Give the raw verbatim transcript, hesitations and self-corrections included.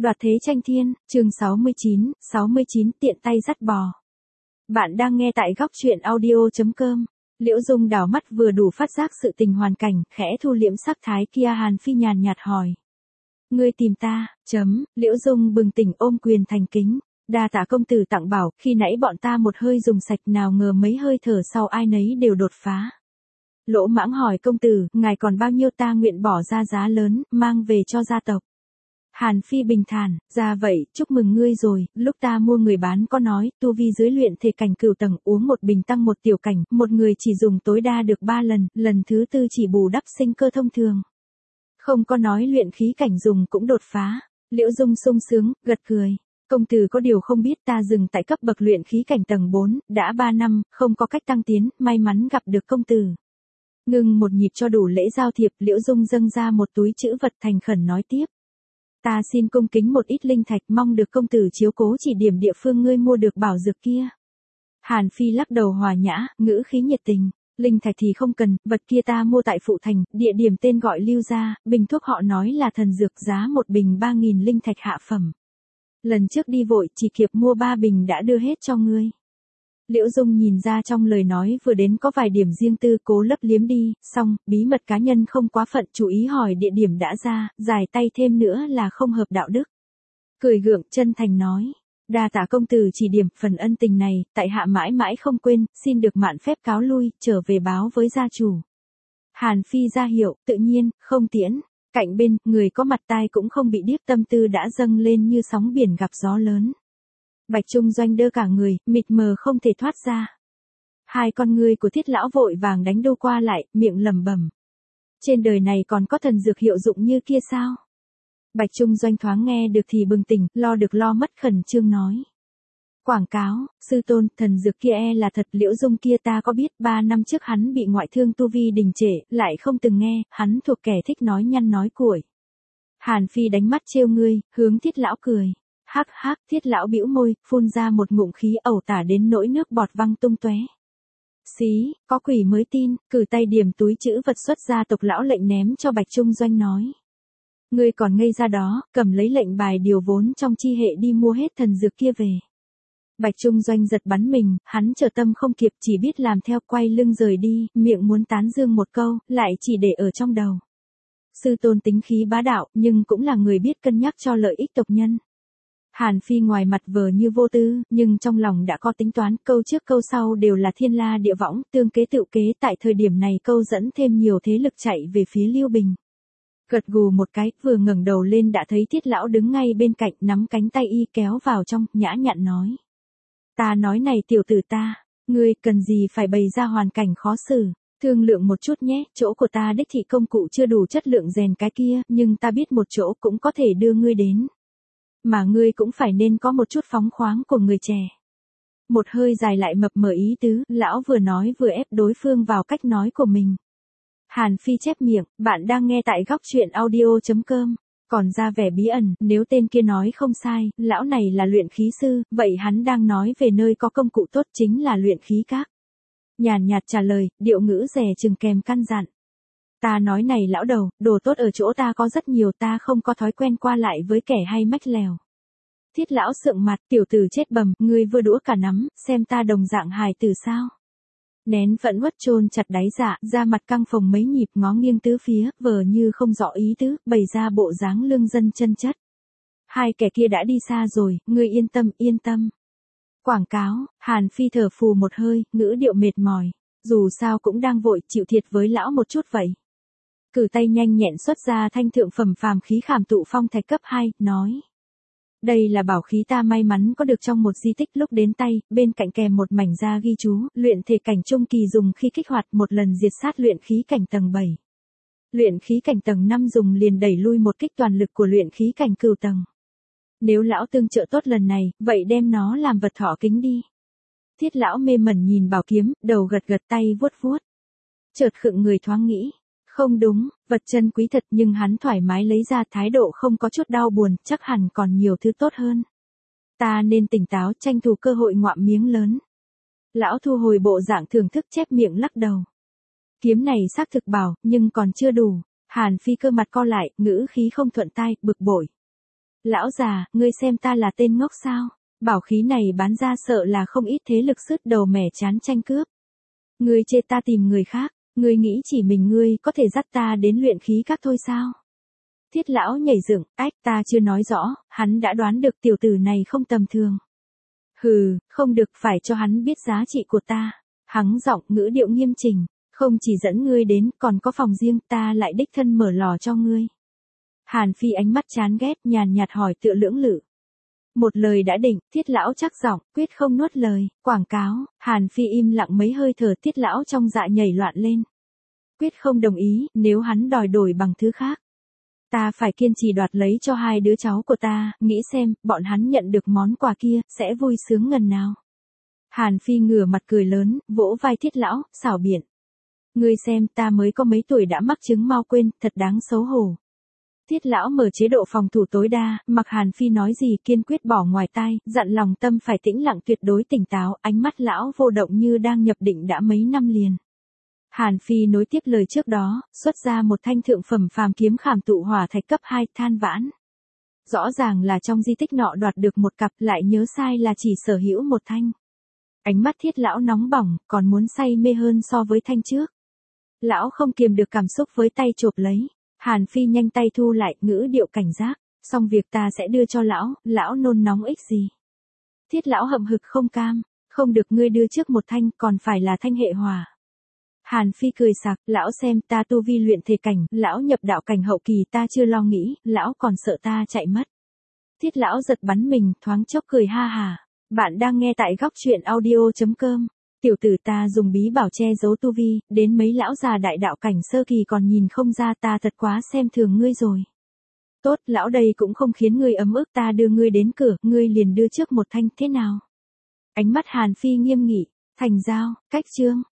Đoạt thế tranh thiên, chương sáu mươi chín, sáu mươi chín tiện tay dắt bò. Bạn đang nghe tại góc truyện audio.com. Liễu Dung đảo mắt vừa đủ phát giác sự tình hoàn cảnh, khẽ thu liễm sắc thái kia. Hàn Phi nhàn nhạt hỏi. Ngươi tìm ta, chấm, Liễu Dung bừng tỉnh ôm quyền thành kính. Đa tạ công tử tặng bảo, khi nãy bọn ta một hơi dùng sạch, nào ngờ mấy hơi thở sau ai nấy đều đột phá. Lỗ Mãng hỏi công tử, ngài còn bao nhiêu ta nguyện bỏ ra giá lớn, mang về cho gia tộc. Hàn Phi bình thản, ra vậy, chúc mừng ngươi rồi, lúc ta mua người bán có nói, tu vi dưới luyện thể cảnh cửu tầng uống một bình tăng một tiểu cảnh, một người chỉ dùng tối đa được ba lần, lần thứ tư chỉ bù đắp sinh cơ thông thường. Không có nói luyện khí cảnh dùng cũng đột phá. Liễu Dung sung sướng, gật cười. Công tử có điều không biết ta dừng tại cấp bậc luyện khí cảnh tầng bốn, đã ba năm, không có cách tăng tiến, may mắn gặp được công tử. Ngừng một nhịp cho đủ lễ giao thiệp, Liễu Dung dâng ra một túi trữ vật thành khẩn nói tiếp. Ta xin cung kính một ít linh thạch, mong được công tử chiếu cố chỉ điểm địa phương ngươi mua được bảo dược kia. Hàn Phi lắc đầu hòa nhã, ngữ khí nhiệt tình. Linh thạch thì không cần, vật kia ta mua tại Phụ Thành, địa điểm tên gọi Lưu Gia, bình thuốc họ nói là thần dược, giá một bình ba nghìn linh thạch hạ phẩm. Lần trước đi vội, chỉ kịp mua ba bình đã đưa hết cho ngươi. Liễu Dung nhìn ra trong lời nói vừa đến có vài điểm riêng tư, cố lấp liếm đi, xong, bí mật cá nhân không quá phận, chú ý hỏi địa điểm đã ra, dài tay thêm nữa là không hợp đạo đức. Cười gượng, chân thành nói, đa tạ công tử chỉ điểm, phần ân tình này, tại hạ mãi mãi không quên, xin được mạn phép cáo lui, trở về báo với gia chủ. Hàn Phi ra hiệu, tự nhiên, không tiễn. Cạnh bên, người có mặt tai cũng không bị điếc, tâm tư đã dâng lên như sóng biển gặp gió lớn. Bạch Trung Doanh đơ cả người, mịt mờ không thể thoát ra. Hai con ngươi của Thiết lão vội vàng đánh đâu qua lại, miệng lẩm bẩm. Trên đời này còn có thần dược hiệu dụng như kia sao? Bạch Trung Doanh thoáng nghe được thì bừng tỉnh, lo được lo mất khẩn trương nói. Quảng cáo, sư tôn, thần dược kia e là thật. Liễu Dung kia ta có biết, ba năm trước hắn bị ngoại thương tu vi đình trệ, lại không từng nghe, hắn thuộc kẻ thích nói nhăn nói cuội. Hàn Phi đánh mắt trêu ngươi, hướng Thiết lão cười. Hắc hắc, Thiết lão bĩu môi, phun ra một ngụm khí ẩu tả đến nỗi nước bọt văng tung tóe. Xí, có quỷ mới tin, cử tay điểm túi trữ vật xuất ra, tộc lão lệnh ném cho Bạch Trung Doanh nói. Ngươi còn ngây ra đó, cầm lấy lệnh bài điều vốn trong chi hệ đi mua hết thần dược kia về. Bạch Trung Doanh giật bắn mình, hắn chờ tâm không kịp, chỉ biết làm theo, quay lưng rời đi, miệng muốn tán dương một câu, lại chỉ để ở trong đầu. Sư tôn tính khí bá đạo, nhưng cũng là người biết cân nhắc cho lợi ích tộc nhân. Hàn Phi ngoài mặt vờ như vô tư, nhưng trong lòng đã có tính toán, câu trước câu sau đều là thiên la địa võng, tương kế tự kế, tại thời điểm này câu dẫn thêm nhiều thế lực chạy về phía Lưu Bình. Gật gù một cái, vừa ngẩng đầu lên đã thấy Thiết lão đứng ngay bên cạnh, nắm cánh tay y kéo vào trong, nhã nhặn nói. Ta nói này tiểu tử ta, ngươi cần gì phải bày ra hoàn cảnh khó xử, thương lượng một chút nhé, chỗ của ta đích thị công cụ chưa đủ chất lượng rèn cái kia, nhưng ta biết một chỗ cũng có thể đưa ngươi đến. Mà ngươi cũng phải nên có một chút phóng khoáng của người trẻ. Một hơi dài lại mập mờ ý tứ, lão vừa nói vừa ép đối phương vào cách nói của mình. Hàn Phi chép miệng, bạn đang nghe tại góc truyện audio.com. Còn ra vẻ bí ẩn, nếu tên kia nói không sai, lão này là luyện khí sư, vậy hắn đang nói về nơi có công cụ tốt chính là luyện khí các. Nhàn nhạt trả lời, điệu ngữ dè chừng kèm căn dặn. Ta nói này lão đầu, đồ tốt ở chỗ ta có rất nhiều, ta không có thói quen qua lại với kẻ hay mách lèo. Thiết lão sượng mặt, tiểu tử chết bầm, ngươi vừa đũa cả nắm, xem ta đồng dạng hài tử sao. Nén phẫn uất chôn chặt đáy dạ, ra mặt căng phồng mấy nhịp, ngó nghiêng tứ phía, vờ như không rõ ý tứ, bày ra bộ dáng lương dân chân chất. Hai kẻ kia đã đi xa rồi, ngươi yên tâm, yên tâm. Quảng cáo, Hàn Phi thở phù một hơi, ngữ điệu mệt mỏi. Dù sao cũng đang vội, chịu thiệt với lão một chút vậy. Cử tay nhanh nhẹn xuất ra thanh thượng phẩm phàm khí khảm tụ phong thạch cấp hai, nói. Đây là bảo khí ta may mắn có được trong một di tích, lúc đến tay, bên cạnh kèm một mảnh da ghi chú, luyện thể cảnh trung kỳ dùng khi kích hoạt một lần diệt sát luyện khí cảnh tầng bảy. Luyện khí cảnh tầng năm dùng liền đẩy lui một kích toàn lực của luyện khí cảnh cửu tầng. Nếu lão tương trợ tốt lần này, vậy đem nó làm vật thỏ kính đi. Thiết lão mê mẩn nhìn bảo kiếm, đầu gật gật tay vuốt vuốt. Chợt khựng người thoáng nghĩ. Không đúng, vật chân quý thật, nhưng hắn thoải mái lấy ra, thái độ không có chút đau buồn, chắc hẳn còn nhiều thứ tốt hơn. Ta nên tỉnh táo, tranh thủ cơ hội ngoạm miếng lớn. Lão thu hồi bộ dạng thưởng thức, chép miệng lắc đầu. Kiếm này xác thực bảo, nhưng còn chưa đủ. Hàn Phi cơ mặt co lại, ngữ khí không thuận tai, bực bội. Lão già, ngươi xem ta là tên ngốc sao? Bảo khí này bán ra sợ là không ít thế lực sứt đầu mẻ chán tranh cướp. Ngươi chê ta tìm người khác, ngươi nghĩ chỉ mình ngươi có thể dắt ta đến luyện khí các thôi sao? Thiết lão nhảy dựng, ách ta chưa nói rõ, hắn đã đoán được tiểu tử này không tầm thường. Hừ, không được, phải cho hắn biết giá trị của ta. Hắng giọng ngữ điệu nghiêm chỉnh, không chỉ dẫn ngươi đến, còn có phòng riêng, ta lại đích thân mở lò cho ngươi. Hàn Phi ánh mắt chán ghét, nhàn nhạt hỏi tựa lưỡng lự. Một lời đã định, Thiết lão chắc giọng, quyết không nuốt lời, quảng cáo. Hàn Phi im lặng mấy hơi thở, Thiết lão trong dạ nhảy loạn lên. Quyết không đồng ý, nếu hắn đòi đổi bằng thứ khác. Ta phải kiên trì đoạt lấy cho hai đứa cháu của ta, nghĩ xem, bọn hắn nhận được món quà kia, sẽ vui sướng ngần nào. Hàn Phi ngửa mặt cười lớn, vỗ vai Thiết lão, xảo biện. Ngươi xem, ta mới có mấy tuổi đã mắc chứng mau quên, thật đáng xấu hổ. Thiết lão mở chế độ phòng thủ tối đa, mặc Hàn Phi nói gì kiên quyết bỏ ngoài tai, dặn lòng tâm phải tĩnh lặng tuyệt đối tỉnh táo, ánh mắt lão vô động như đang nhập định đã mấy năm liền. Hàn Phi nối tiếp lời trước đó, xuất ra một thanh thượng phẩm phàm kiếm khảm tụ hỏa thạch cấp hai, than vãn. Rõ ràng là trong di tích nọ đoạt được một cặp, lại nhớ sai là chỉ sở hữu một thanh. Ánh mắt Thiết lão nóng bỏng, còn muốn say mê hơn so với thanh trước. Lão không kiềm được cảm xúc với tay chộp lấy. Hàn Phi nhanh tay thu lại, ngữ điệu cảnh giác, xong việc ta sẽ đưa cho lão, lão nôn nóng ích gì. Thiết lão hậm hực không cam, không được, ngươi đưa trước một thanh, còn phải là thanh hệ hỏa. Hàn Phi cười sặc, lão xem ta tu vi luyện thể cảnh, lão nhập đạo cảnh hậu kỳ ta chưa lo nghĩ, lão còn sợ ta chạy mất. Thiết lão giật bắn mình, thoáng chốc cười ha hà. Bạn đang nghe tại góc truyện audio chấm com. Tiểu tử ta dùng bí bảo che giấu tu vi, đến mấy lão già đại đạo cảnh sơ kỳ còn nhìn không ra, ta thật quá xem thường ngươi rồi. Tốt, lão đây cũng không khiến ngươi ấm ức, ta đưa ngươi đến cửa, ngươi liền đưa trước một thanh, thế nào? Ánh mắt Hàn Phi nghiêm nghị, thành giao, cách chương.